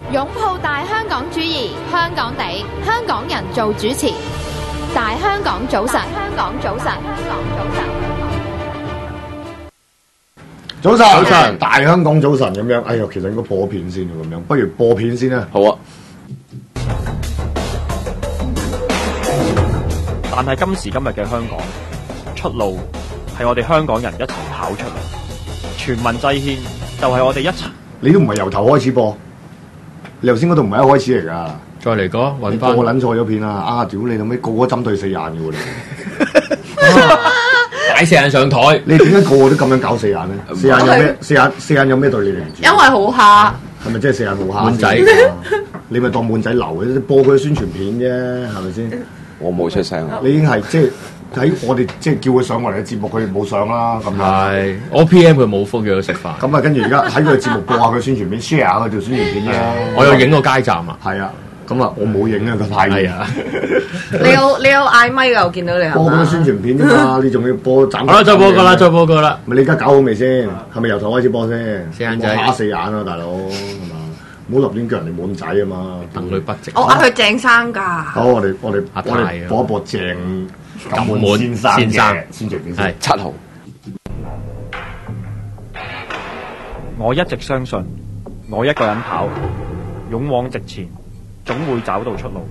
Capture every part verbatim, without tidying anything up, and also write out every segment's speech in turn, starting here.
擁抱大香港主義，香港地，香港人做主持。大香港早晨，香港早晨，香港早晨。 早晨，早晨，大香港早晨咁樣。哎呀，其實應該播片先咁樣，不如播片先啦。 好啊。 但係今時今日嘅香港，出路係我哋香港人一齊跑出嚟。全民制憲就係我哋一齊。 你都唔係由頭開始播，你頭先嗰度唔係一開始嚟噶。 再嚟過，揾翻。 我撚錯咗片啊！啊，屌你老味，個個針對四眼嘅喎你。 擺四眼上台， 你點解個個都咁樣搞四眼咧？四眼有咩？四眼四眼有咩對你哋唔住？ 因為好蝦。 係咪真係四眼好蝦？ 滿仔， 你咪當滿仔流嘅，播佢宣傳片啫，係咪先？ 我冇出聲。 你已經係即係喺我哋即係叫佢上我哋嘅節目，佢哋冇上啦。咁係我 P M 佢冇覆叫佢食飯。 咁啊，跟住而家喺佢嘅節目播下佢宣傳片 ，share 下佢條宣傳片啫。 我有影個街站啊。 係啊。咁啊，我冇影啊，個派嘢啊！ 你有你有嗌咪㗎？我見到你播嗰個宣傳片啫嘛，你仲要播斬？ 好啦，再播個啦，再播個啦。 咪你而家搞好未先？係咪由頭開始播先？ 四眼仔打四眼啊，大佬係嘛？唔好立亂叫人哋滿仔啊嘛！ 等佢不值。 我嗌佢鄭生㗎。 好，我哋我哋阿我哋播一播鄭錦滿先生嘅宣傳片先。 係七號。 我一直相信，我一個人跑，勇往直前，總會找到出路。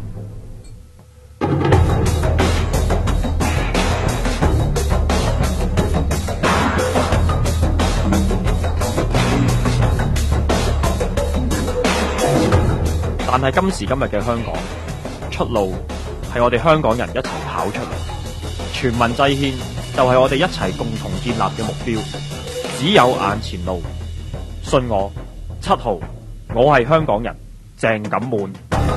但係今時今日嘅香港，出路係我哋香港人一齊跑出嚟。全民制憲就係我哋一齊共同建立嘅目標。只有眼前路，信我，七號，我係香港人，鄭錦滿。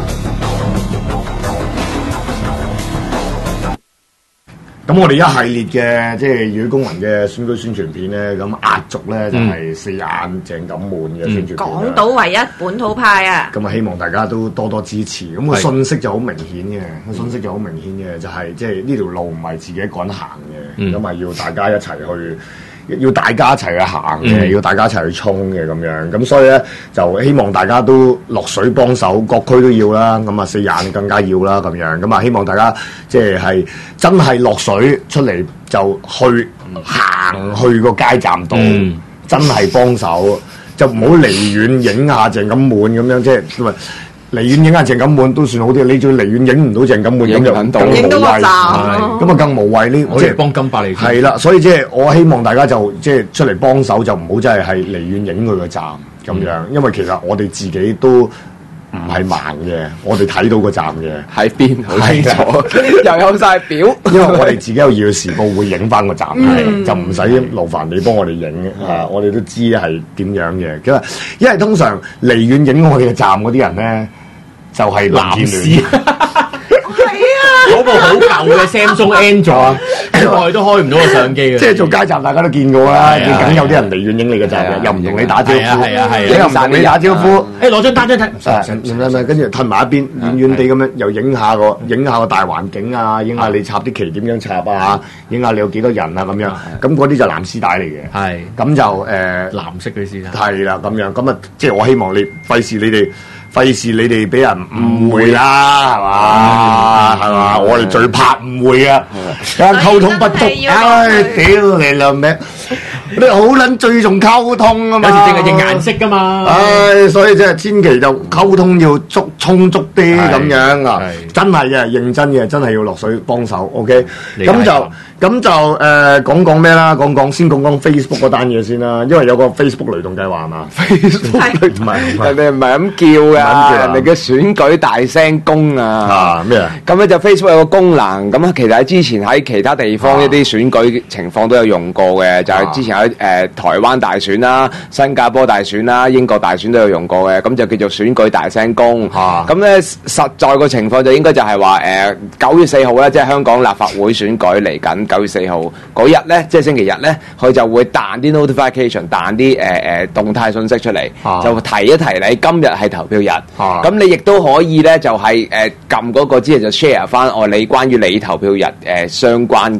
咁我哋一系列嘅即係議會功能嘅選舉宣傳片咧，咁壓軸咧就係四眼鄭錦滿嘅宣傳片。 港島唯一本土派啊！ 咁啊，希望大家都多多支持。咁個信息就好明顯嘅，個信息就好明顯嘅，就係即係呢條路唔係自己一個人行嘅，咁啊要大家一齊去。要大家一齊去行嘅，嗯、要大家一齊去衝嘅咁樣，咁所以咧就希望大家都落水幫手，各區都要啦，咁啊四眼更加要啦咁樣，咁啊希望大家即係係真係落水出嚟就去行去個街站度，嗯、真係幫手，就唔好離遠影下鄭錦滿咁樣，即係離遠影下鄭錦滿都算好啲，你仲離遠影唔到鄭錦滿咁就更無謂，咁啊更無謂呢？ 我哋幫金百利係啦，所以即係我希望大家就即係出嚟幫手，就唔好真係係離遠影佢個站咁樣，因為其實我哋自己都唔係盲嘅，我哋睇到個站嘅喺邊好清楚，又有晒表， 因為我哋自己有《要時報》會影翻個站，嗯、就唔使勞煩你幫我哋影啊！我哋都知係點樣嘅，因為因為通常離遠影我哋嘅站嗰啲人咧。就係藍絲， 係啊！ 嗰部好舊嘅 Samsung Android，開都開唔到個相機嘅。 即係做街站，大家都見過啦。你梗有啲人離遠影你嘅站嘅，又唔同你打招呼。 係啊係啊， 你又唔同你打招呼。 誒攞張單張睇， 唔唔唔，跟住褪埋一邊，遠遠地咁樣，又影下個影下個大環境啊，影下你插啲旗點樣插啊，影下你有幾多人啊咁樣。咁嗰啲就藍絲帶嚟嘅。係。咁就誒藍色嘅絲帶。係啦，咁樣咁啊，即係我希望你費事你哋。費事你哋俾人誤會啦，係嘛？係嘛？我哋最怕誤會啊！溝通不足，唉，屌你老味！你好撚最重溝通啊嘛！ 有時淨係認顏色噶嘛。 唉，所以即係千祈就溝通要足充足啲咁樣啊！真係嘅，認真嘅，真係要落水幫手。OK，咁就咁就誒講講咩啦？講講先講講 Facebook 嗰單嘢先啦，因為有個 Facebook 雷動計劃係嘛 ？Facebook 唔係人哋唔係咁叫嘅。人哋嘅選舉大聲公啊！ 啊咩啊？ 咁咧就 Facebook 有個功能，咁啊其實喺之前喺其他地方一啲選舉情況都有用過嘅，啊、就係之前喺誒、呃、台灣大選啦、新加坡大選啦、英國大選都有用過嘅，咁就叫做選舉大聲公。咁咧、啊、實在個情況就應該就係話誒九月四號咧，即係香港立法會選舉嚟緊九月四號嗰日咧，即係星期日咧，佢就會彈啲 notification， 彈啲誒誒動態信息出嚟，啊、就提一提你今日係投票日。咁、啊、你亦都可以咧，就係誒撳嗰個之後就 share 翻哦，你關於你投票日誒、呃、相關嘅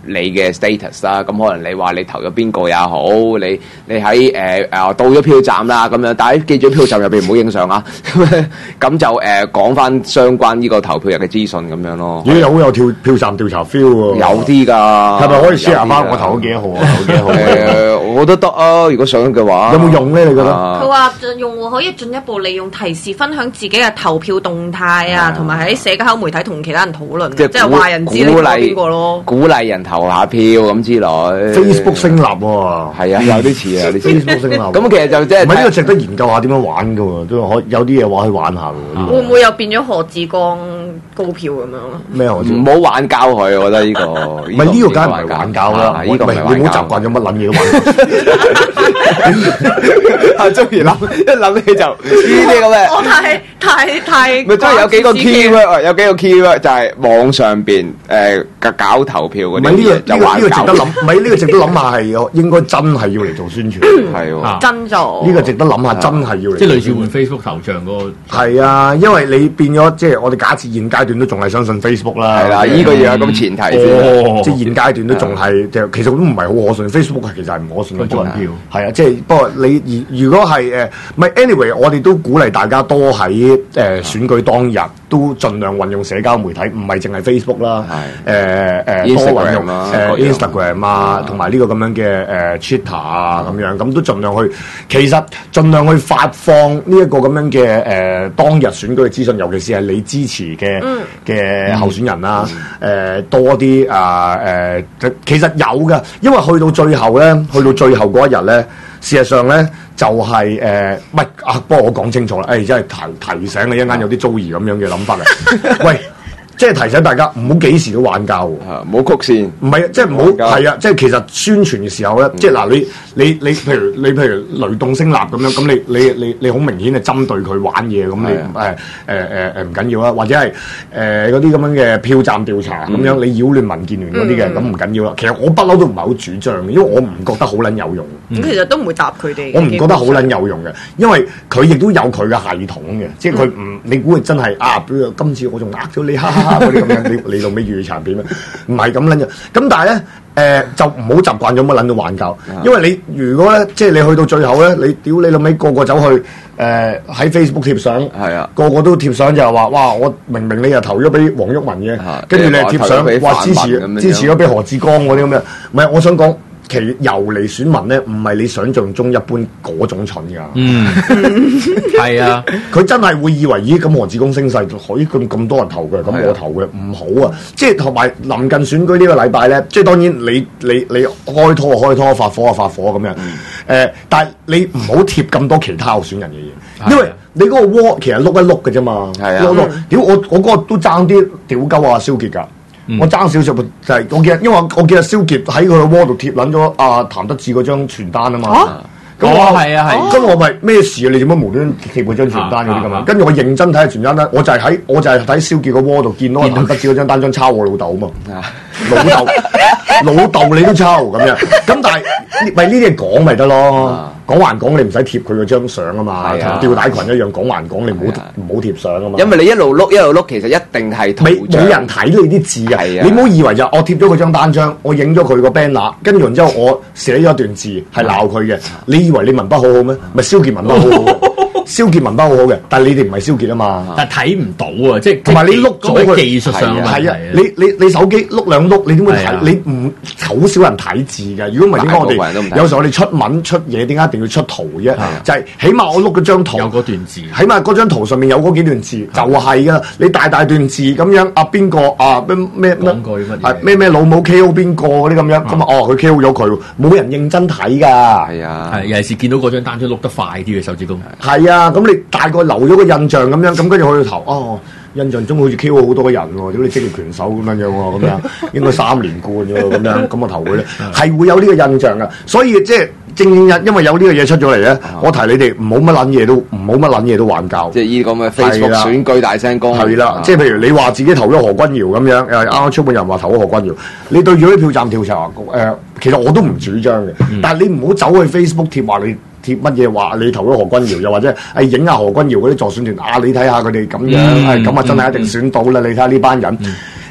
你嘅 status 啦。咁可能你話你投咗邊個也好，你你喺誒誒到咗票站啦咁樣，但係記住票站入邊唔好影相啊。咁就誒講翻相關呢個投票日嘅資訊咁樣咯。 咦，有有跳票站調查 feel 喎， 有啲㗎， 係咪可以 share 翻我投咗幾多號啊？投咗幾多號？ 誒，我覺得得啊，如果想嘅話， 有冇用咧？你覺得？ 佢話用戶可以進一步利用提示分享自己嘅投票動態啊，同埋喺社交媒體同其他人討論，即係話人知你投邊個咯。 鼓勵人投下票咁之類。 Facebook 升立喎， 係啊，有啲似啊，有啲似 Facebook 升立。 咁其實就即係唔係呢個值得研究下點樣玩㗎喎，都可有啲嘢話可以玩下㗎。 會唔會又變咗何志光高票咁樣咯？ 咩何志？ 唔好玩交佢，我覺得呢個。 唔係呢個梗係唔係玩交啦， 呢個唔係玩交。 你唔好習慣咗乜撚嘢都玩。 啊，中意諗一諗起就呢啲咁嘅。 我太太太。 咪真係有幾個 keyword，有幾個 keyword就係網上邊誒搞投票嗰啲嘢， 唔係呢個就呢個呢個玩搞。 值得諗，唔係呢個值得諗下係應該真係要嚟做宣傳， 係喎。 真做。 呢個值得諗下，真係要嚟。 即係類似換 Facebook 頭像嗰個。 係啊，因為你變咗即係我哋假設現階段都仲係相信 Facebook 啦。 係啦，呢個要有咁前提先。 即係現階段都仲係，就其實都唔係好可信。Facebook 其實係唔可信嘅。 個票係啊，即係不過你如如果係誒，唔係 anyway，我哋都鼓勵大家多喺誒選舉當日都盡量運用社交媒體，唔係淨係 Facebook 啦，誒誒多運用誒 Instagram 啊，同埋呢個咁樣嘅誒 Twitter 啊咁樣，咁都盡量去，其實盡量去發放呢一個咁樣嘅誒當日選舉嘅資訊，尤其是係你支持嘅嘅候選人啦，誒多啲啊誒，其實有㗎，因為去到最後咧，去到最後嗰一日咧。事實上咧，就係、是、誒，唔、呃、係啊，不過我講清楚啦，誒、哎，真係提提醒你一陣間有啲遭遇咁樣嘅諗法嘅，喂。即係提醒大家唔好幾時都玩交喎， 唔好曲線。 唔係，即係唔好係啊！即係其實宣傳嘅時候咧，即係嗱，你你你譬如你譬如雷動聲立咁樣，咁你你你你好明顯係針對佢玩嘢，咁你誒誒誒誒唔緊要啦，或者係誒嗰啲咁樣嘅票站調查咁樣，你擾亂民建聯嗰啲嘅，咁唔緊要啦。其實我不嬲都唔係好主張嘅，因為我唔覺得好撚有用。 咁其實都唔會答佢哋。 我唔覺得好撚有用嘅，因為佢亦都有佢嘅系統嘅，即係佢唔你估佢真係啊？比如今次我仲呃咗你，哈哈哈嗰啲咁樣，你你到尾粵語殘片咩？唔係咁撚嘅。咁但係咧。誒、呃、就唔好習慣咗乜撚到玩教，因為你如果咧，即係你去到最後咧，你屌你老味個個走去誒喺、呃、Facebook 貼相，係啊，個個都貼相就係話，哇！我明明你又投咗俾黃毓民嘅，跟住你係貼相話支持支持咗俾何志光嗰啲咁樣，唔係我想講。其遊離選民咧，唔係你想象中一般嗰種蠢㗎。嗯， 係啊， 佢真係會以為咦咁何志光聲勢可以咁咁多人投嘅，咁我投嘅唔好啊！即係同埋臨近選舉呢個禮拜咧，即係當然你你你開拖就開拖，發火就發火咁樣。誒、嗯呃，但係你唔好貼咁多其他候選人嘅嘢，因為你嗰個窩其實碌一碌嘅啫嘛。係啊，屌我我嗰個都爭啲屌鳩啊蕭傑㗎。嗯、我爭少少就係我記得，因為我記得蕭傑喺佢個窩度貼撚咗阿譚德志嗰張傳單啊嘛。咁我係啊係，咁我咪咩事啊？你做乜無端端貼嗰張傳單嗰啲咁嘛？跟住我認真睇下傳單單，我就係喺我就係睇蕭傑個窩度見到譚德志嗰張單張抄我老豆啊嘛。老豆老豆你都抄咁樣，咁但係咪呢啲嘢講咪得咯？講還講，你唔使貼佢嗰張相啊嘛，同吊帶裙一樣講還講，你唔好唔好貼相啊嘛。 因為你一路碌一路碌，其實一定係冇冇人睇你啲字啊！你唔好以為就我貼咗佢張單張，我影咗佢個 banner，跟住然之後我寫咗一段字係鬧佢嘅，你以為你文筆好好咩？咪蕭傑文筆好好。蕭傑文筆好好嘅，但係你哋唔係蕭傑啊嘛， 但係睇唔到啊，即係同埋你碌咗佢技術上係啊，你你你手機碌兩碌，你點會睇？你唔好少人睇字㗎。如果唔係點解我哋有時候我哋出文出嘢，點解一定要出圖啫？就係起碼我碌嗰張圖有嗰段字， 起碼嗰張圖上面有嗰幾段字就係㗎。你大大段字咁樣啊邊個啊咩咩咩啊咩咩老母 K O 邊個嗰啲咁樣咁啊哦佢 K O 咗佢，冇人認真睇㗎。 係啊， 係尤其是見到嗰張單張碌得快啲嘅手指公。 係啊。啊！咁你大概留咗個印象咁樣，咁跟住去投哦，印象中好似 Q 好多人喎，屌你職業拳手咁樣樣喎，咁樣應該三連冠喎，咁樣咁我投佢咧，係會有呢個印象噶。所以即係正正因為有呢個嘢出咗嚟咧，我提你哋唔好乜撚嘢都唔好乜撚嘢都玩教。 即係呢個咁嘅 Facebook 選舉大聲公。 係啦，即係譬如你話自己投咗何君堯咁樣，誒啱啱出本人話投咗何君堯，你對住啲票站調查誒、呃，其實我都唔主張嘅，嗯、但係你唔好走去 Facebook 貼話你。貼乜嘢話你投咗何君堯，又或者係影下何君堯嗰啲助選團啊？你睇下佢哋咁樣，係咁啊，真係一定選到啦！你睇下呢班人，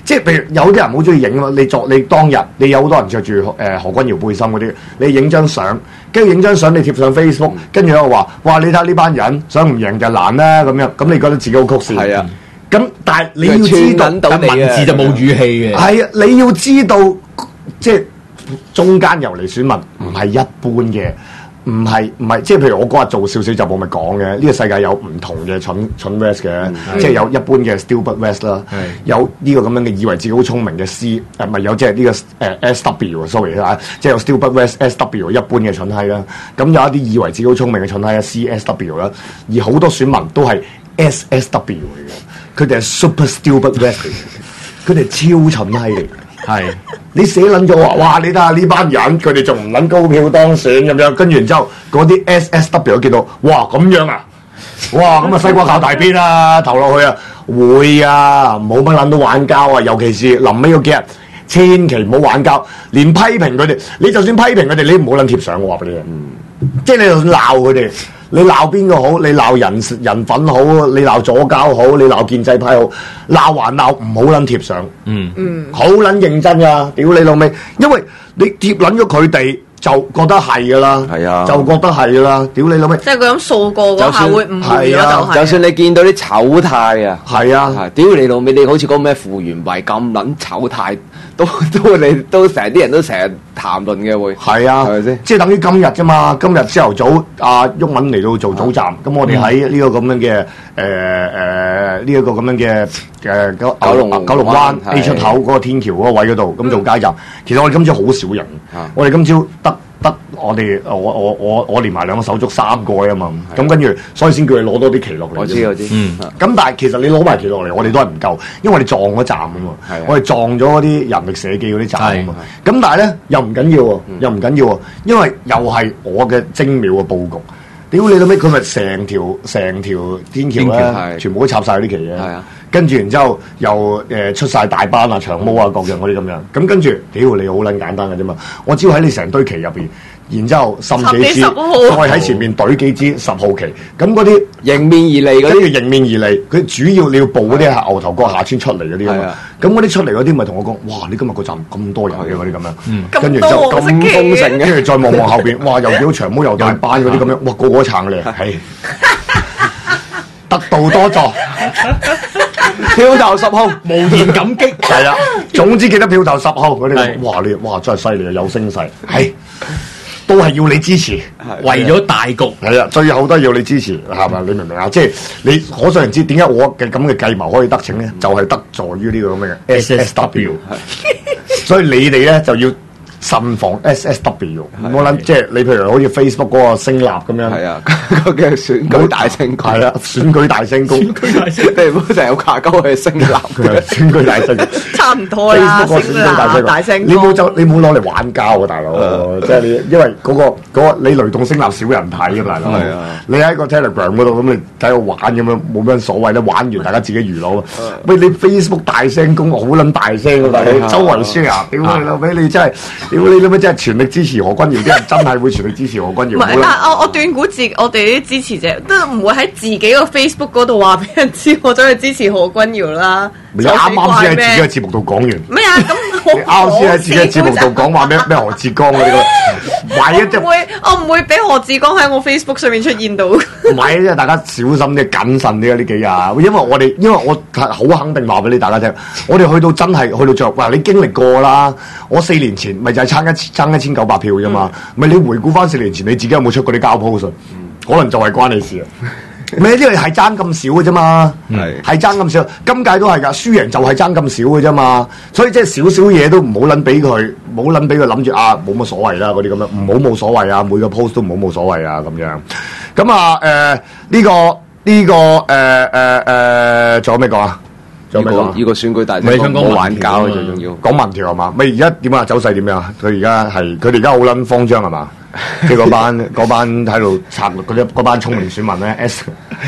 即係譬如有啲人好中意影啊嘛，你作你當日你有好多人着住誒何君堯背心嗰啲，你影張相，跟住影張相你貼上 Facebook，跟住又話哇你睇下呢班人想唔贏就難啦咁樣，咁你覺得自己好曲線。係啊，咁但係你要知道， 但文字就冇語氣嘅。係啊，你要知道即係中間游離選民唔係一般嘅。唔係唔係，即係譬如我嗰日做少少就冇咪講嘅，呢、這個世界有唔同嘅蠢蠢 West 嘅，嗯、即係有一般嘅 stupid West 啦，有呢個咁樣嘅以為自己好聰明嘅 C， 誒唔係有即係呢個誒 S W，sorry 啊，即係有 stupid West S W 一般嘅蠢閪啦，咁有一啲以為自己好聰明嘅蠢閪啊 C S W 啦，而好多選民都係 S S W 嚟嘅，佢哋係 super stupid West 嚟嘅，佢哋超蠢閪嚟嘅。係，你寫撚咗話，哇！你睇下呢班人，佢哋仲唔撚高票當選咁樣，跟住然之後嗰啲 S S W 都見到，哇咁樣啊，哇咁啊西瓜靠大邊啊，投落去啊，會啊，冇乜撚到玩交啊，尤其是臨尾嗰幾日，千祈唔好玩交，連批評佢哋，你就算批評佢哋，你唔好撚貼相，我話俾你聽，嗯、即係你就算鬧佢哋。你鬧邊個好？你鬧人人粉好，你鬧左膠好，你鬧建制派好，鬧還鬧，唔好撚貼上。嗯嗯，好撚認真㗎，屌你老味！因為你貼撚咗佢哋，就覺得係㗎啦。係啊，就覺得係㗎啦，屌你老味！ 即係佢咁掃過嗰下會誤會咗就係。 就算你見到啲醜態啊， 係啊， 屌你老味！你好似嗰個咩傅園慧咁撚醜態。都都你都成啲人都成日談論嘅會係啊，係咪先？即係等於今日啫嘛。今日朝頭早，阿毓民嚟到做早站，咁、啊、我哋喺呢個咁樣嘅誒誒呢一個咁樣嘅誒九九龍九龍灣 A 出口嗰個天橋嗰個位嗰度，咁做街站。其實我哋今朝好少人，啊、我哋今朝得。得我哋我我我我連埋兩個手足三個啊嘛，咁跟住所以先叫你攞多啲旗落嚟。 我知我知，嗯。 咁但係其實你攞埋旗落嚟，我哋都係唔夠，因為我哋撞咗站啊嘛，我哋撞咗嗰啲人力社記嗰啲站啊嘛。咁但係咧又唔緊要喎，又唔緊要喎，因為又係我嘅精妙嘅佈局。屌你老味，佢咪成條成條天橋咧，全部都插晒啲旗嘅。係啊。跟住然之後又誒、呃、出晒大班啊、長毛啊各樣嗰啲咁樣，咁跟住屌你好撚簡單嘅啫嘛，我只要喺你成堆旗入邊，然之後滲幾支，再喺前面懟幾支十號旗，咁嗰啲迎面而嚟嗰啲迎面而嚟，佢主要你要報嗰啲係牛頭角下村出嚟嗰啲啊嘛，咁嗰啲出嚟嗰啲咪同我講，哇！你今日個站咁多人嘅嗰啲咁樣，嗯、跟住就咁豐盛，跟住再望望後邊，哇！又幾好長毛又大班嗰啲咁樣，哇！個個撐你，係得道多助。票頭十號，無言感激。係啊，總之記得票頭十號嗰啲，哇你哇真係犀利啊，有聲勢，係都係要你支持， 為咗大局。 係啊，最後都係要你支持，係咪？你明唔明啊？即係你可想而知，點解我嘅咁嘅計謀可以得逞咧？就係得助於呢個咁嘅 S S W， 所以你哋咧就要慎防 S S W， 我諗即係你譬如好似 Facebook 嗰個聲立咁樣， 係啊，嗰個選舉大聲公， 係啦，選舉大聲公， 選舉大聲，你唔好成日卡鳩去聲立嘅， 選舉大聲， 差唔多啦， Facebook 選舉大聲， 大聲， 你冇就你冇攞嚟玩交啊，大佬，即係你因為嗰個嗰個你雷動聲立少人睇嘅大佬，你喺個 Telegram 嗰度咁你睇我玩咁樣冇咩所謂咧，玩完大家自己娛樂。喂，你 Facebook 大聲公好撚大聲喎，大佬，周圍 share，屌你老味，你真係。屌你老味真係全力支持何君堯，啲人真係會全力支持何君堯。 唔係，但係我我斷估自我哋啲支持者都唔會喺自己個 Facebook 嗰度話俾人知我走去支持何君堯啦。 你啱啱先喺自己嘅節目度講完。 咩啊？咁你啱先喺自己嘅節目度講話咩咩何志剛嗰啲咁。 我唔會，我唔會俾何志剛喺我 Facebook 上面出現到。唔係，即係大家小心啲、謹慎啲啊！呢幾日，因為我哋，因為我好肯定話俾你大家聽，我哋去到真係去到着，哇！你經歷過啦，我四年前咪就係差一差一千九百票啫嘛，咪、嗯、你回顧翻四年前你自己有冇出過啲交 post？、嗯、可能就係關你事啊！咪因為係爭咁少嘅啫嘛，係係爭咁少，今屆都係㗎，輸贏就係爭咁少嘅啫嘛，所以即係少少嘢都唔好撚俾佢，唔好撚俾佢諗住啊冇乜所謂啦嗰啲咁樣，唔好冇所謂啊，每個 post 都唔好冇所謂啊咁樣。咁啊誒呢個呢、這個誒誒誒仲有咩講啊？仲有咩講？ 呢個選舉大選冇玩搞最重要， 講民調係嘛？咪而家點啊？走勢點樣啊？佢而家係佢哋而家好撚慌張係嘛？即係嗰班嗰班喺度策略嗰啲嗰班聰明選民咧 S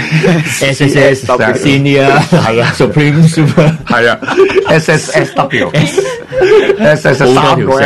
S S S Senior 係啊 Supreme Super 係啊 S S S W S S S 三個 S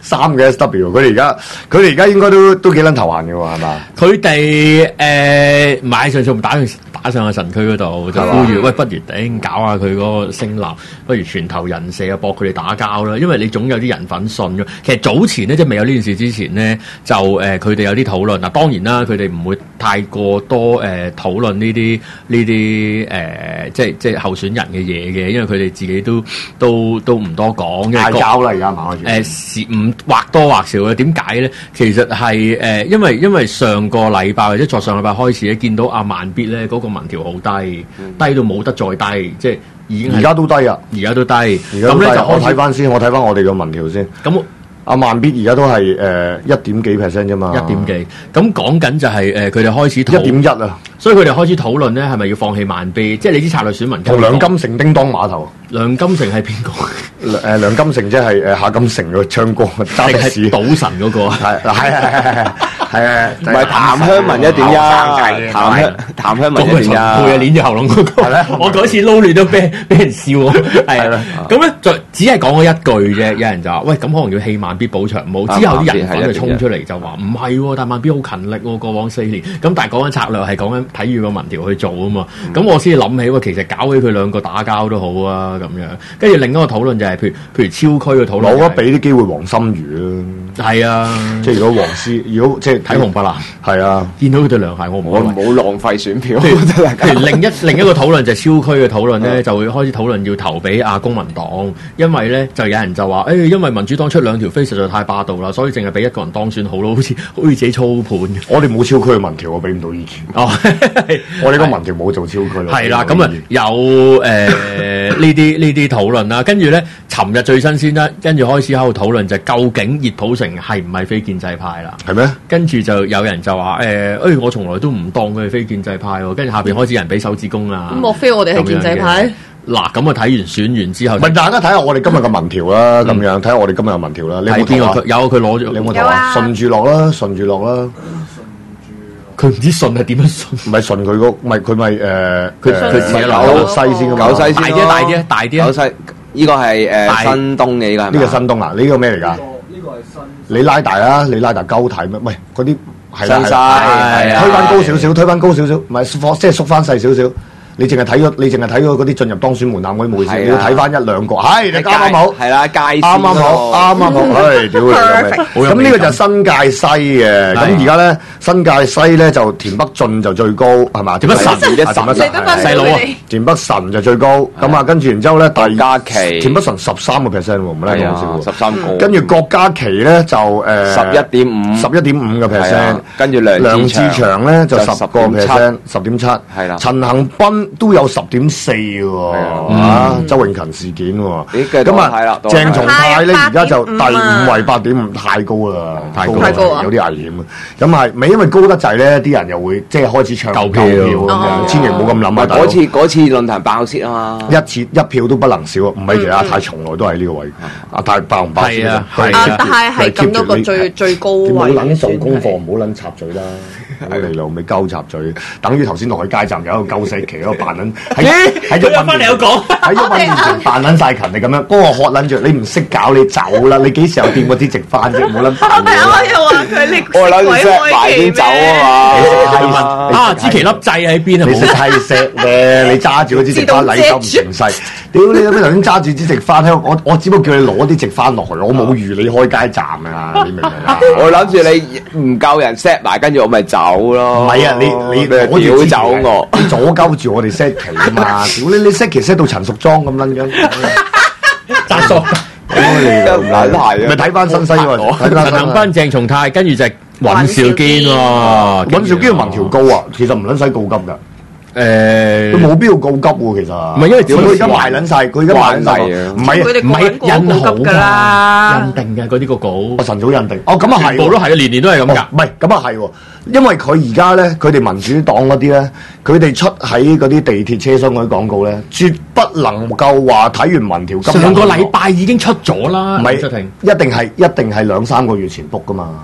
三個 S W， 佢哋而家佢哋而家應該都都幾撚頭痕嘅喎，係嘛？ 佢哋誒買上仲打上打上去神區嗰度，就呼籲喂，不如頂搞下佢嗰個聲納，不如全投人射啊，搏佢哋打交啦。因為你總有啲人粉信嘅。其實早前咧，即係未有呢件事之前咧，就誒佢哋有啲討論。嗱，當然啦，佢哋唔會太過多誒、呃、討論呢啲呢啲誒，即係即係候選人嘅嘢嘅，因為佢哋自己都都都唔多講。 嗌交啦，而家馬誒是唔或多或少嘅。點解咧？其實係誒、呃，因為因為上個禮拜或者再上禮拜開始咧，見到阿萬必咧嗰個民調好低，嗯、低到冇得再低，即係已經而家都低啊！ 而家都低。 咁咧就我睇翻先，我睇翻我哋嘅民調先。 咁阿萬必而家都係誒一點幾 percent 啫嘛。 一點幾。咁講緊就係、是、誒，佢、呃、哋開始一點一啊。 所以佢哋開始討論咧，係咪要放棄萬必？即係你啲策略選民同梁金成叮當碼頭。 梁金成係邊個？ 誒梁金成即係誒夏金城個唱歌揸的士賭神嗰個係係係係係啊！ 唔係譚香文一點一，譚香譚香文一點一， 背啊攣住喉嚨嗰個。係咧，我嗰次撈亂都俾俾人笑喎。係啦，咁咧就只係講咗一句啫。有人就話：喂，咁可能要棄萬必補長毛。之後啲人粉就衝出嚟就話：唔係喎，但萬必好勤力喎，過往四年。咁但係講緊策略係講緊睇住個民調去做啊嘛。咁我先諗起喎，其實搞起佢兩個打交都好啊咁樣。跟住另一個討論就係譬如譬如超區嘅討論， 我覺得俾啲機會黃心如啦。 係啊， 即係如果黃絲，如果即係睇紅不藍， 係啊， 見到佢對涼鞋，我唔我唔好浪費選票。 譬如另一另一個討論就係超區嘅討論咧，就會開始討論要投俾阿公民黨，因為咧就有人就話，誒、哎，因為民主黨出兩條飛實在太霸道啦，所以淨係俾一個人當選好咯，好似好似自己操盤。 我哋冇超區嘅民調，我俾唔到意見。哦，我哋個民調冇做超區。 係啦，咁啊有誒呢啲呢啲討論啦，跟住咧，尋日最新鮮啦，跟住開始喺度討論就係究竟熱普城係唔係非建制派啦？ 係咩？ 跟住就有人就話誒，誒、欸欸、我從來都唔當佢係非建制派喎，跟住下邊開始有人俾手指公啊。 莫非我哋係建制派？ 嗱，咁啊睇完選完之後， 咪大家睇下我哋今日嘅民調啦，咁、嗯、樣睇下我哋今日嘅民調啦。你有冇邊個？ 有佢攞咗， 你有冇睇啊？順住落啦，順住落啦。 佢唔知順係點樣順？ 唔係順佢個，唔係佢咪誒，佢佢自己扭西先噶嘛？ 扭西先大啲，大啲，大啲。 扭西，呢個係誒新東嘅，呢個係呢個新東啊？呢個咩嚟㗎？呢個係新。你拉大啦，你拉大鳩睇咩？喂，嗰啲係新西， 推翻高少少，推翻高少少，唔係即係縮翻細少少。你淨係睇咗，你淨係睇咗嗰啲進入當選門檻嗰啲冇意思，你要睇翻一兩個，係你啱啱好， 係啦，界線啱啱好，啱啱好，唉，屌你咁咁呢個就新界西嘅，咁而家咧新界西咧就田北俊就最高係嘛？田北辰一神細佬啊， 田北辰就最高，咁啊跟住然之後咧， 郭家麒田北辰十三個 percent 喎，唔係講笑喎， 十三個， 跟住郭家麒咧就誒十一點五， 十一點五個 percent， 跟住梁志祥咧就十個 percent，十點七， 係啦， 陳恒鑌都有十點四喎，啊，周永勤事件喎，咁啊，鄭松泰咧而家就第五位八點五，太高啦，太高，有啲危險啊！咁係咪因為高得滯咧？啲人又會即係開始搶票咁樣，千祈唔好咁諗啊！ 嗰次嗰次論壇爆蝕啊嘛， 一次一票都不能少，唔係其實阿泰從來都係呢個位，阿泰爆唔爆蝕啊？ 阿泰係咁多個最最高位， 唔好撚做功課，唔好撚插嘴啦。我哋老味鳩插嘴，等於頭先落去街站有一個鳩死期喺度扮撚，喺喺喐揾嚟有講，喺喐揾面前扮撚晒勤力咁樣，幫我學撚住，你唔識搞你走啦！你幾時有掂過啲直翻啫？冇撚扮。 我啱啱又話佢你我諗住 set 埋先走啊嘛！ 啊，支旗粒掣喺邊啊？ 你識係石嘅，你揸住嗰支直翻禮金唔成勢。屌你咁樣頭先揸住支直翻喺度，我我只不過叫你攞啲直翻落去，我冇預你開街站啊！你明唔明啊？ 我諗住你唔夠人 set 埋，跟住我咪走咯。 唔係啊，你你我要走我， 你阻鳩住我哋 set 旗啊嘛！屌你你 set 旗 set 到陳淑莊咁撚樣， 扎數， 唔撚係啊！ 咪睇翻新西喎，睇翻陳翻鄭松泰，跟住就係尹兆堅喎。 尹兆堅嘅民調高啊，其實唔撚使告急㗎。 誒， 佢冇必要告急喎，其實。唔係因為佢而家賣撚晒，佢而家賣撚晒啊！唔係唔係印好㗎啦， 印定嘅嗰啲個稿。 我晨早印定。哦，咁啊係， 全部都係，年年都係咁㗎。 唔係，咁啊係喎，因為佢而家咧，佢哋民主黨嗰啲咧，佢哋出喺嗰啲地鐵車廂嗰啲廣告咧，絕不能夠話睇完民調。 上個禮拜已經出咗啦， 唔係，一定係一定係兩三個月前 book 㗎嘛。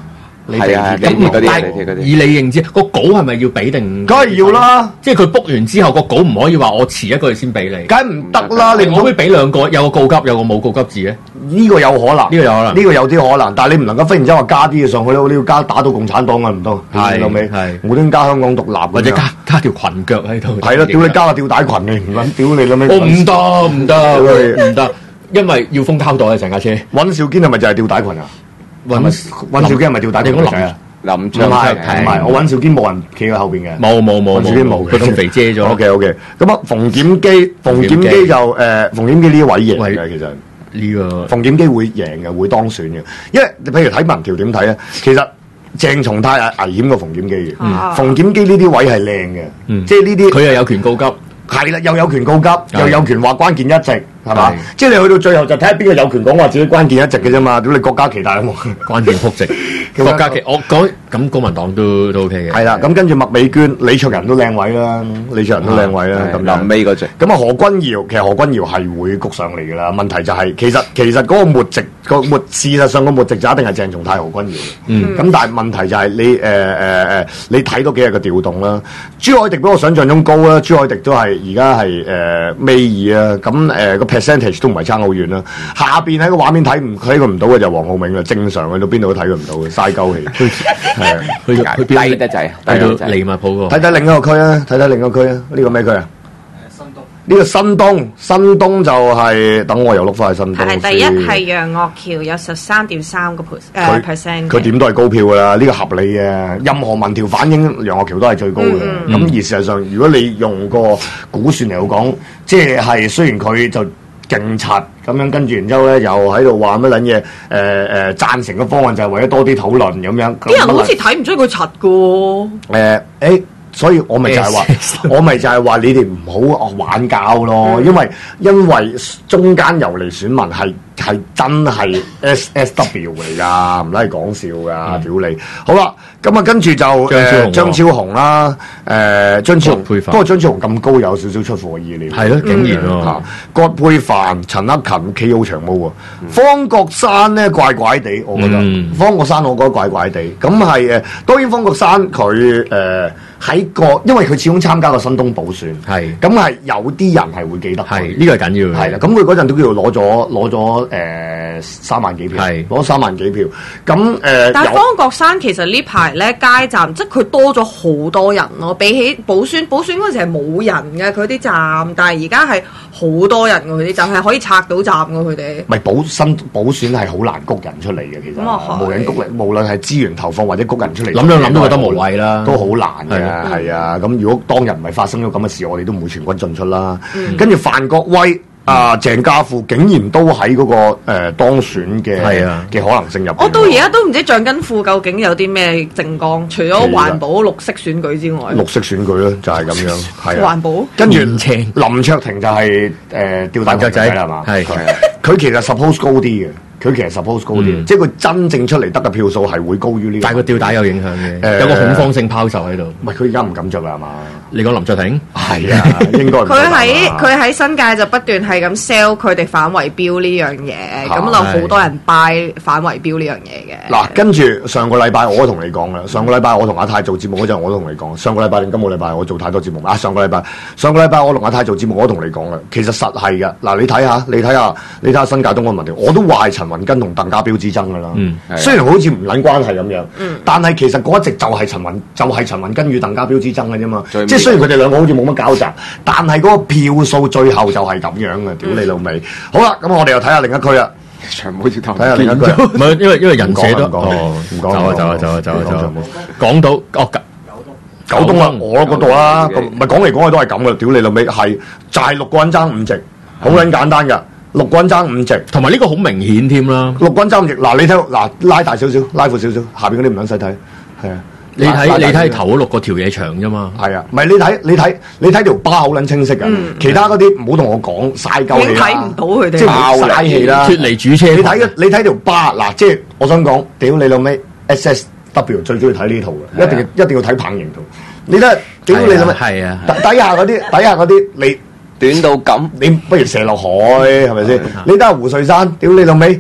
你地鐵咁嗰啲但係以你認知個稿係咪要俾定？ 梗係要啦， 即係佢 book 完之後個稿唔可以話我遲一個月先俾你， 梗係唔得啦！你可唔可以俾兩個，有個告急，有個冇告急字咧？ 呢個有可能，呢個有可能， 呢個有啲可能，但係你唔能夠忽然之間話加啲嘢上去咯，你要加打到共產黨啊唔得， 係後尾係無端加香港獨立， 或者加加條裙腳喺度。 係咯，屌你加個吊帶裙嘅，唔撚屌你啦咩？ 我唔得唔得唔得，因為要封膠袋啊成架車。 尹兆堅係咪就係吊帶裙啊？尹尹兆堅係咪吊帶裙仔啊？ 林卓唔係唔係，我尹兆堅冇人企喺後邊嘅， 冇冇冇， 尹兆堅冇， 佢咁肥遮咗。 O K O K，咁啊，馮檢基，馮檢基就誒，馮檢基呢一位贏嘅其實。 呢個馮檢基會贏嘅，會當選嘅，因為你譬如睇民調點睇咧，其實鄭松泰係危險過馮檢基嘅， 嗯、 馮檢基呢啲位係靚嘅， 嗯、 即係呢啲佢又有權告急， 係啦，又有權告急， 的又有權話關鍵一席，係嘛？ 的即係你去到最後就睇下邊個有權講話自己關鍵一席嘅啫嘛，屌你郭家麒大冇關鍵撲席，郭家麒我講咁公民黨都都 OK 嘅， 係啦，咁跟住麥美娟、李卓人都靚位啦，李卓人都靚位啦，咁臨尾嗰隻， 咁啊何君堯，其實何君堯係會谷上嚟㗎啦，問題就係、是、其實其實嗰個末席個末事實上個末席就一定係鄭松泰、何君堯嘅， 嗯， 咁但係問題就係你誒誒誒，你睇多幾日嘅調動啦，朱凱廸比我想象中高啦，朱凱廸都係而家係誒尾二啊，咁誒個 percentage 都唔係差好遠啦，下邊喺個畫面睇唔睇佢唔到嘅就係黃浩銘啦，正常去到邊度都睇佢唔到嘅，嘥鳩氣。係啊， 去去低得滯， 去到利物浦個。 睇睇另一個區啊，睇睇另一個區啊，呢個咩區啊？新東。呢個新東，新東就係等我又碌翻去新東。 係第一係楊岳橋有十三點三個 percent， 佢點都係高票㗎啦，呢個合理嘅。任何民調反映楊岳橋都係最高嘅。咁而事實上，如果你用個估算嚟講，即係雖然佢就勁柒咁樣，跟住然之後咧又喺度話乜撚嘢？誒誒贊成嘅方案就係為咗多啲討論咁樣。 啲人好似睇唔出佢柒嘅喎。 誒誒，所以我咪就係話，我咪就係話你哋唔好玩膠咯，因為因為中間游離選民係係真係 S S W 嚟㗎，唔係講笑㗎，屌你！好啦，咁啊跟住就誒張超雄啦，誒張超雄，不過張超雄咁高有少少出乎我意料。 係咯，竟然喎嚇，葛珮帆、陳克勤 K O 長毛喎，方國珊咧怪怪地，我覺得方國珊我覺得怪怪地，咁係誒，當然方國珊佢誒。喺個，因為佢始終參加過新東補選，係咁係有啲人係會記得， 係呢個係緊要嘅， 係啦。咁佢嗰陣都叫做攞咗攞咗誒三萬幾票，係攞三萬幾票。咁誒，呃、 但係方國珊其實呢排咧街站，即係佢多咗好多人咯。比起補選，補選嗰陣時係冇人嘅佢啲站，但係而家係好多人㗎佢啲站，係可以拆到站㗎佢哋。 唔係補新補選係好難谷人出嚟嘅，其實冇人谷嚟，無論係資源投放或者谷人出嚟， 諗兩諗都覺得無謂啦， 都好難嘅。係啊，咁如果當日唔係發生咗咁嘅事，我哋都唔會全軍進出啦。嗯、跟住范國威、啊鄭家富竟然都喺嗰、那個誒、呃、當選嘅嘅、啊、可能性入邊。 我到而家都唔知蔣根富究竟有啲咩政綱，除咗環保、綠色選舉之外。 綠色選舉咯，就係、是、咁樣。係啊， 環保。 跟住林卓廷就係誒吊帶腳仔係嘛？係佢其實 suppose 高啲嘅。佢其實 suppose 高啲，嗯、即係佢真正出嚟得嘅票數係會高於呢個。但係個吊帶有影響嘅，呃、有個恐慌性拋售喺度。唔係佢而家唔敢着啦，係嘛？你講林卓廷？係啊，應該。 佢喺佢喺新界就不斷係咁 sell 佢哋反圍標呢樣嘢，咁就好多人 buy 反圍標呢樣嘢嘅。 嗱，跟住上個禮拜我都同你講啦，上個禮拜我同阿泰做節目嗰陣我都同你講，上個禮拜定今個禮拜我做太多節目啊！上個禮拜上個禮拜我同阿泰做節目我都同你講啦，其實實係嘅。嗱，你睇下，你睇下，你睇下新界東嗰個民調，我都話係陳雲根同鄧家彪之爭噶啦。嗯，雖然好似唔撚關係咁樣，嗯、但係其實嗰一直就係陳雲就係、是、陳雲根與鄧家彪之爭嘅啫嘛。即係雖然佢哋兩個好似冇乜交集，但係嗰個票數最後就係咁樣嘅。屌你老味！好啦，咁我哋又睇下另一區啊。 長毛直頭睇下另一區， 唔係因為因為人寫都哦，唔講走啊走啊走啊走啊走啊！講到哦九東啊，我嗰度啦，咁唔係講嚟講去都係咁嘅。屌你老味，係就係六個人爭五席，好撚簡單㗎。六個人爭五席， 同埋呢個好明顯添啦。 六個人爭五席，嗱你睇嗱拉大少少，拉闊少少，下邊嗰啲唔撚使睇，係啊。 你睇你睇頭嗰六個條嘢長啫嘛， 係啊，唔係你睇你睇你睇條巴好撚清晰㗎，嗯、其他嗰啲唔好同我講嘥鳩氣啦， 睇唔到佢哋， 即係嘥氣啦， 脫離主車。 你睇你睇條巴嗱，即係我想講，屌你老味 S S W 最中意睇呢套嘅，一定要一定要睇棒型圖。你睇屌你老味，係啊，底下嗰啲底下嗰啲你短到咁，你不如射落海係咪先？你睇下胡瑞山，屌你老味。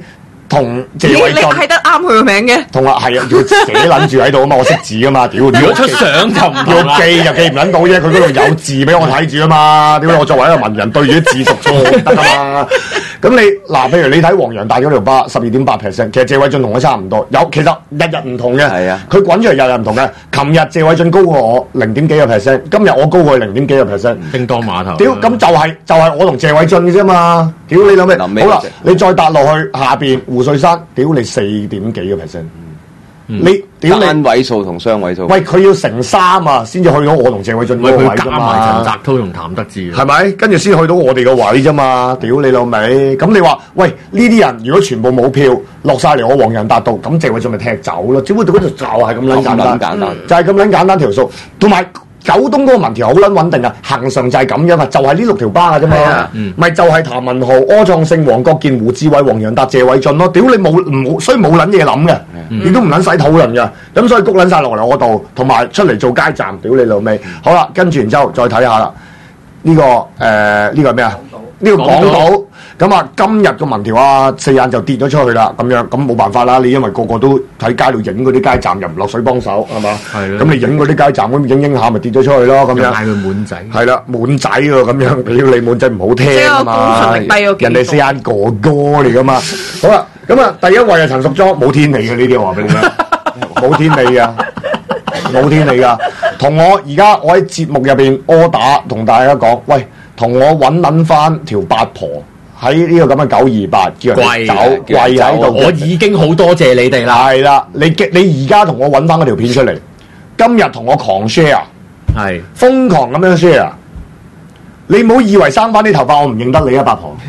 同謝你偉俊你係得啱佢個名嘅。 同啊係啊，要寫撚住喺度啊嘛，我識字啊嘛，屌！如如果出相就唔同要啦。 記就記唔撚到啫，佢嗰度有字俾我睇住啊嘛，屌！我作為一個文人對住啲字讀錯得啊嘛。咁你嗱，譬如你睇黃洋達嗰條巴十二點八 percent，其實謝偉俊同我差唔多，有其實日日唔同嘅， 係啊佢滾出嚟日日唔同嘅。琴日謝偉俊高過我零點幾個 percent，今日我高過佢零點幾個 percent。 叮當碼頭。 屌，咁就係就係我同謝偉俊嘅啫嘛！屌你諗咩？ 臨尾好啦嗰隻， 你再搭落去下邊胡瑞山，屌你四點幾個 percent，你屌你單位數同雙位數。 喂佢要乘三啊，先至去到我同謝偉俊嗰喂， 個位啫佢加埋陳嘛， 澤滔同譚德志， 係咪？跟住先去到我哋個位啫嘛！屌你老味！咁你話喂呢啲人如果全部冇票落晒嚟我黃仁達度，咁謝偉俊咪踢走咯？只不過嗰度就係咁撚簡咁撚單， 簡單就係咁撚簡單條數，同埋。九東嗰個民調好撚穩定啊，恒常就係咁樣啊，就係呢六條巴嘅啫嘛，咪就係譚文豪、柯創盛、黃國健、胡志偉、黃洋達、謝偉俊咯。屌你冇冇，所以冇撚嘢諗嘅，亦都唔撚使討論嘅。咁所以谷撚晒落嚟我度，同埋出嚟做街站，屌你老味。好啦，跟住然之後再睇下啦，呢個誒呢個係咩啊？呢個港島咁啊，今日個民調啊，四眼就跌咗出去啦，咁樣咁冇辦法啦。你因為個個都喺街度影嗰啲街站，又唔落水幫手，係嘛？ 係咯咁你影嗰啲街站，咁影影下咪跌咗出去咯，咁樣。 又嗌佢滿仔。 係啦，滿仔喎咁樣，屌你滿仔唔好聽啊嘛！ 即係個公信力低咗幾多人哋四眼哥哥嚟噶嘛。好啦，咁啊，第一位係陳淑莊，冇天理嘅呢啲，我話俾你聽，冇天理噶，冇天理噶。同我而家我喺節目入邊柯打同大家講，喂，同我揾撚翻條八婆。喺呢個咁嘅九二八，叫人哋走，跪喺度。 我已經好多謝你哋啦。 係啦，你你而家同我揾翻嗰條片出嚟，今日同我狂 share， 係瘋狂咁樣 share。你唔好以為生翻啲頭髮，我唔認得你啊，八婆。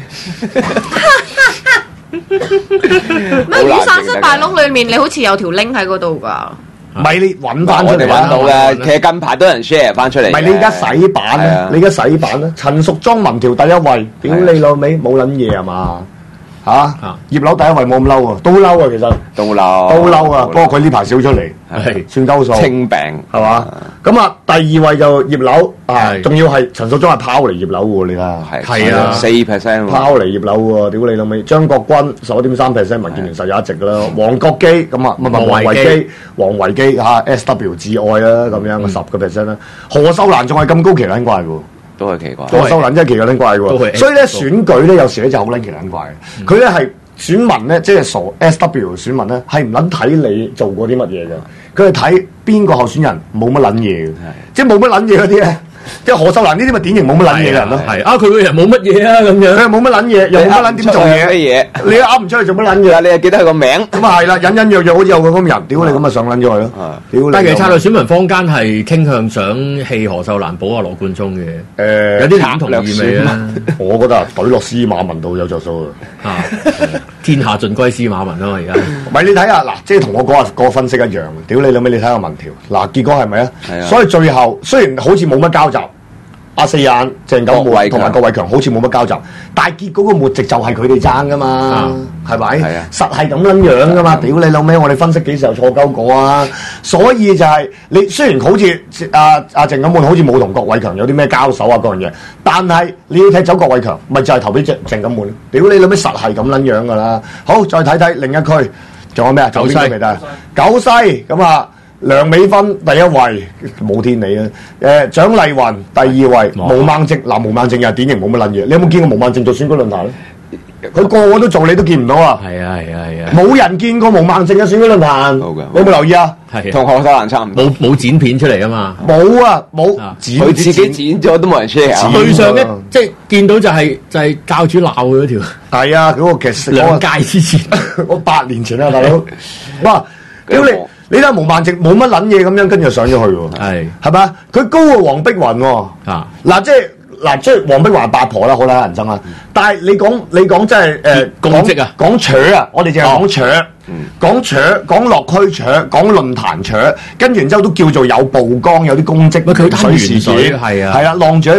咩？雨傘式大碌裏面，你好似有條 link 喺嗰度㗎。 唔係你揾翻出我哋嚟啊揾到嘅，其實近排都有人 share 翻出嚟嘅。 唔係你而家洗版係啊啊！ 你而家洗版啊！陳淑莊民調第一位，屌你老味，冇撚嘢係嘛？嚇啊！ 葉劉第一位冇咁嬲啊，都嬲啊其實， 都嬲， 都嬲啊！不過佢呢排少出嚟， 係算鳩數。 清病係嘛？咁啊，第二位就葉劉啊， 係仲要係陳淑莊係拋嚟葉劉喎，你睇下。 係係啊四 percent 喎。 拋嚟葉劉喎，屌你老味！張國軍十一點三 percent，民建聯實有一席㗎啦。黃國基咁啊，唔係唔係黃黃維基維基，黃維基嚇 S W 至愛啦，咁樣十個 percent 啦。何秀蘭仲係咁高奇撚怪喎。 都係奇怪。 何秀蘭真係奇撚怪都喎， 係所以咧選舉咧有時咧就好撚奇撚怪嘅。佢咧係選民咧，即係傻 S W 選民咧，係唔撚睇你做過啲乜嘢嘅，佢係睇邊個候選人冇乜撚嘢嘅，即係冇乜撚嘢嗰啲咧。即係何秀蘭呢啲咪典型冇乜撚嘢嘅人咯， 係啊，佢個人冇乜嘢啊咁樣。 佢係冇乜撚嘢，又冇乜撚點做咩嘢， 嘢？ 你都噏唔出去做乜撚係啊， 嘢？ 你又記得佢個名？ 咁啊係啦，隱隱約約好似有個咁嘅人，屌你咁啊上撚咗去咯，屌你！ 但係其實策略選民坊間係傾向想棄何秀蘭，保阿羅冠聰嘅。 誒有啲點同意未啊？ 我覺得啊，懟落司馬文度有着數啊！ 啊，天下盡歸司馬文啊嘛，而家。 唔係你睇下嗱，即係同我講下個分析一樣。屌你老味，你睇下民調嗱，結果係咪啊？ 係啊所以最後雖然好似冇乜交集，阿四眼、鄭錦郭偉強滿同埋郭偉強好似冇乜交集，但係結果個末席就係佢哋爭噶嘛，係咪？ 係啊實係咁撚樣噶嘛！屌你老味，我哋分析幾時候錯鳩過啊？所以就係你雖然好似阿阿鄭錦滿好似冇同郭偉強有啲咩交手啊嗰樣嘢，但係你要踢走郭偉強，咪就係投俾鄭鄭錦滿。屌你老味，實係咁撚樣噶啦！好，再睇睇另一區，仲有咩啊？ 九西仲有邊個未得？九西咁啊！梁美芬第一位冇天理啊！誒、蔣麗雲第二位， 哇毛孟靜嗱，毛孟靜又係典型冇乜撚嘢。你有冇見過毛孟靜做選舉論壇咧？佢個個都做，你都見唔到啊！ 係啊係啊係啊， 冇人見過毛孟靜嘅選舉論壇， 好嘅你有冇留意啊？ 係同何秀蘭差唔多。 冇冇剪片出嚟啊嘛。 冇啊，冇啊剪佢自己剪咗都冇人 share 啊。 剪對上一啊即係見到就係就係教主鬧佢嗰條係啊，嗰、個其實兩嗰個屆之前。 我八年前啊，大佬，哇！屌你佢有冇， 你睇下毛孟靜冇乜撚嘢咁樣，跟住就上咗去喎， 係係咪？佢高過黃碧雲喎。 啊， 嗱，即係嗱，即係黃碧華八婆啦，好啦，人憎啦。但係你講你講即係誒公職啊講扯啊，我哋淨係講扯，講扯，講落區扯，講論壇扯，跟住然之後都叫做有曝光，有啲公職喂佢貪水事元水件， 係啊係啦，晾住喺度。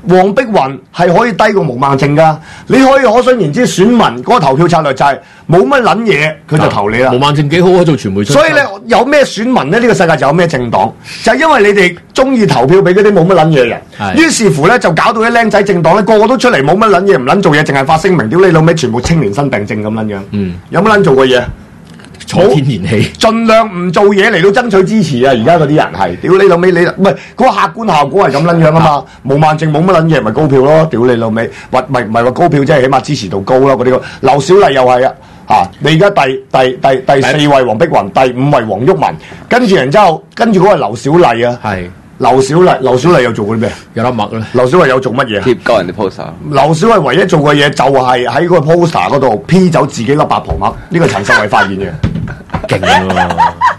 黃碧雲係可以低過毛孟靜㗎，你可以可想而知選民嗰個投票策略就係冇乜撚嘢，佢就投你啦。 毛孟靜幾好啊，做傳媒出。 所以咧，有咩選民咧？呢、呢個世界就有咩政黨，就係、因為你哋中意投票俾嗰啲冇乜撚嘢嘅人。於是乎咧，就搞到啲僆仔政黨咧，個個都出嚟冇乜撚嘢，唔撚做嘢，淨係發聲明，屌你老味，全部青年新病症咁撚樣。嗯，有乜撚做過嘢？ 坐天然氣， 盡量唔做嘢嚟到爭取支持啊！而家嗰啲人係，屌你老味，你唔係嗰個客觀效果係咁撚樣啊嘛！毛孟靜冇乜撚嘢，咪高票咯！屌你老味，或咪唔係話高票，即係起碼支持度高咯。嗰啲個劉小麗又係啊！嚇，你而家第第第第四位黃碧雲，第五位黃毓民，跟住然之後，跟住嗰個劉小麗啊，係劉小麗，劉小麗又做過啲咩？ 有粒墨咧。劉小麗有做乜嘢？ 貼鳩人哋 poster。 劉小麗唯一做嘅嘢就係喺嗰個 poster 嗰度 P 走自己粒八婆墨，呢個陳秀慧發現嘅。勁喎！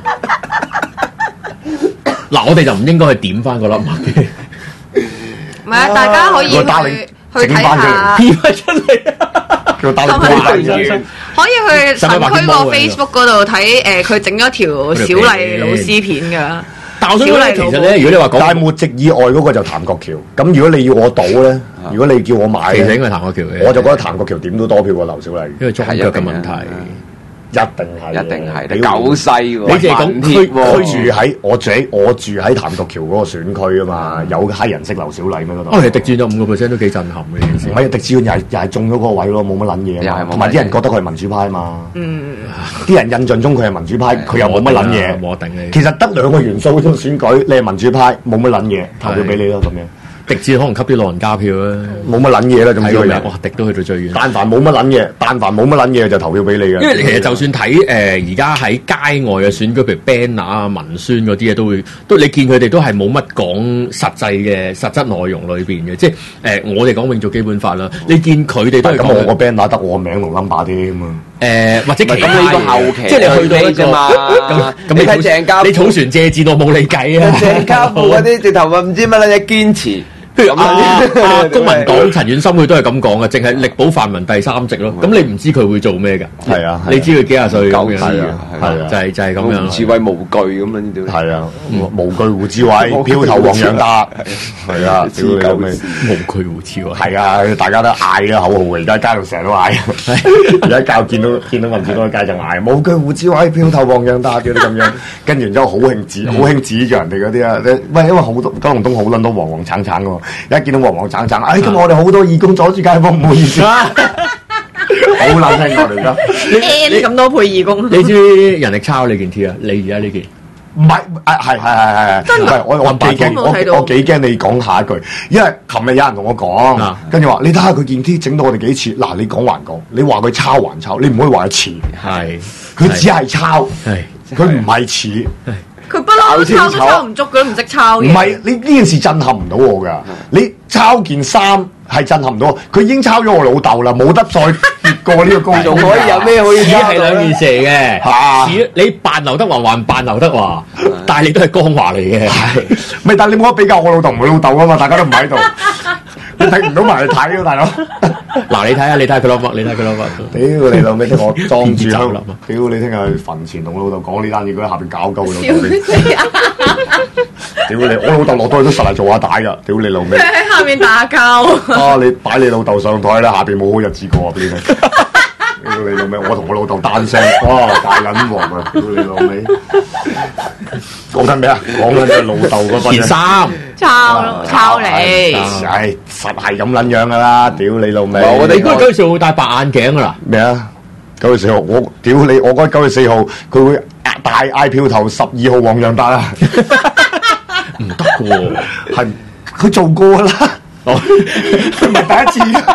嗱，我哋就唔應該去點翻嗰粒墨嘅。 唔係啊，大家可以去去睇下。 P 翻出嚟啊！ 叫打嚟可以去神區個 Facebook 嗰度睇誒，佢整咗條小麗老師片㗎。 但我想講其實咧，如果你話講大抹席以外嗰個就譚國橋，咁如果你要我賭咧，如果你叫我買， 其實應該係譚國橋嘅， 我就覺得譚國橋點都多票過劉小麗， 因為裝腳嘅問題。 一定係， 一定係，你九西喎， 你淨係講佢佢住喺我住喺我住喺譚國橋嗰個選區啊嘛，有黑人識劉小麗咩嗰度？ 哦，其實狄志遠有五個 percent 都幾震撼嘅件事。 唔係狄志遠又係又係中咗嗰個位咯，冇乜撚嘢啊嘛，同埋啲人覺得佢係民主派啊嘛，嗯，啲人印象中佢係民主派，佢又冇乜撚嘢， 冇得頂你。 其實得兩個元素嗰種選舉，你係民主派，冇乜撚嘢，投票俾你咯咁樣。 狄志可能吸啲老人家票啊， 冇乜撚嘢啦，總之佢哇，狄都去到最遠。 但凡冇乜撚嘢，但凡冇乜撚嘢就投票俾你嘅。 因為其實就算睇誒而家喺街外嘅選舉，譬如 banner 啊、文宣嗰啲嘢，都會都你見佢哋都係冇乜講實際嘅實質內容裏邊嘅，即係誒、呃、我哋講永續基本法啦，你見佢哋都係咁，我個 banner 得我名同 number 添啊。 誒或者其他呢個後期， 即係你去到一個嘛， 咁咁你睇鄭家， 你草船借箭我冇理計啊！ 鄭家寶嗰啲直頭話唔知乜撚嘢堅持。 譬如啊，公民黨陳婉心佢都係咁講嘅，淨係力保泛民第三席咯。咁你唔知佢會做咩㗎？ 係啊， 你知佢幾廿歲咁樣， 係啊，係啊， 就係就係咁樣。 胡志偉無懼咁樣呢啲。 係啊，無懼胡志偉，票投黃洋達。係啊，屌你老味， 無懼胡志偉。 係啊，大家都嗌嘅口號嘅，而家街度成日都嗌。而家教見到見到民主黨街就嗌，無懼胡志偉，票投黃洋達嗰啲咁樣。跟住然之後好興指，好興指住人哋嗰啲啊！喂，因為好多九龍東好撚多黃黃橙橙喎。一見到黃黃橙橙，哎咁我哋好多義工阻住街坊，唔好意思，好難聽我哋而家。 你咁多配義工， 你知唔知人力抄你件 T 啊？你而家呢件唔係，係係係係係，真係我我幾驚，我我幾驚你講下一句，因為琴日有人同我講，跟住話你睇下佢件 T 整到我哋幾似，嗱你講還講，你話佢抄還抄，你唔可以話佢似，係佢只係抄，係佢唔係似。 佢不嬲抄都抄唔足，佢都唔識抄嘅。 唔係，你呢件事震撼唔到我㗎。你抄件衫係震撼唔到我，佢已經抄咗我老豆啦，冇得再越過呢個高度。 可以有咩可以？ 似係兩件事嚟嘅。似你扮劉德華還扮劉德華，但係你都係江華嚟嘅。 咪但係你冇得比較我老豆唔係老豆啊嘛，大家都唔喺度。你睇唔到埋去睇啊，大佬！ 嗱，你睇下，你睇下佢攞乜？你睇佢攞乜？ 屌你老味，聽我裝住香！屌你聽日去墳前同我老豆講呢單嘢，佢喺下邊搞鳩佢老豆。屌你！我老豆落到去都實係做下帶㗎。屌你老味！ 佢喺下面打交。 啊！你擺你老豆上台啦，下邊冇好日子過啊！俾你聽。屌你老味！我同我老豆單聲，哇！大撚鑊啊！屌你老味！講緊咩啊？講緊隻老豆嗰份件衫， 抄抄你， 唉，實係咁撚樣噶啦！屌你老味！ 我哋應該九月四號會戴白眼鏡噶啦。 咩啊？九月四號，我屌你！我覺得九月四號佢會大嗌票投十二號黃洋達啊！ 唔得嘅喎， 係佢做過啦，佢唔係第一次。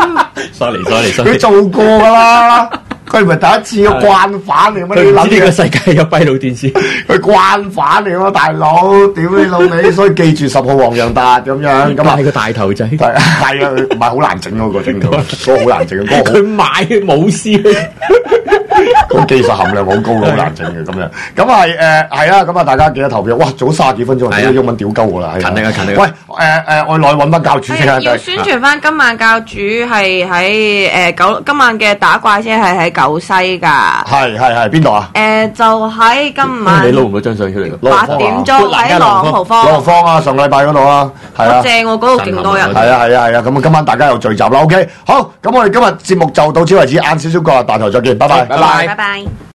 sorry sorry sorry， 佢做過噶啦。佢唔係第一次嘅慣犯嚟，乜你諗呢個世界有閉路電視？ 佢慣犯嚟喎，大佬！屌你老味，所以記住十號黃洋達咁樣。咁啊， 係個大頭仔。 係啊，唔係好難整嗰個整到，嗰個好難整。 佢買冇師。 個技術含量好高，好難整嘅咁樣。咁係誒係啊，咁啊大家記得投票。哇，早卅幾分鐘，睇到英文屌鳩我啦， 勤力啊勤力！ 喂誒誒，我內揾翻教主先啊， 要宣傳翻今晚教主係喺誒九，今晚嘅打怪車係喺九西㗎。 係係係邊度啊？ 誒就喺今晚。 你攞唔到張相出嚟㗎？ 八點鐘喺朗豪坊。 朗豪坊啊，上禮拜嗰度啊，係啊。 正喎，嗰度勁多人。 係啊係啊係啊，咁啊今晚大家又聚集啦。OK，好，咁我哋今日節目就到此為止，晏少少過啦，大台再見，拜拜， 拜拜， 拜拜。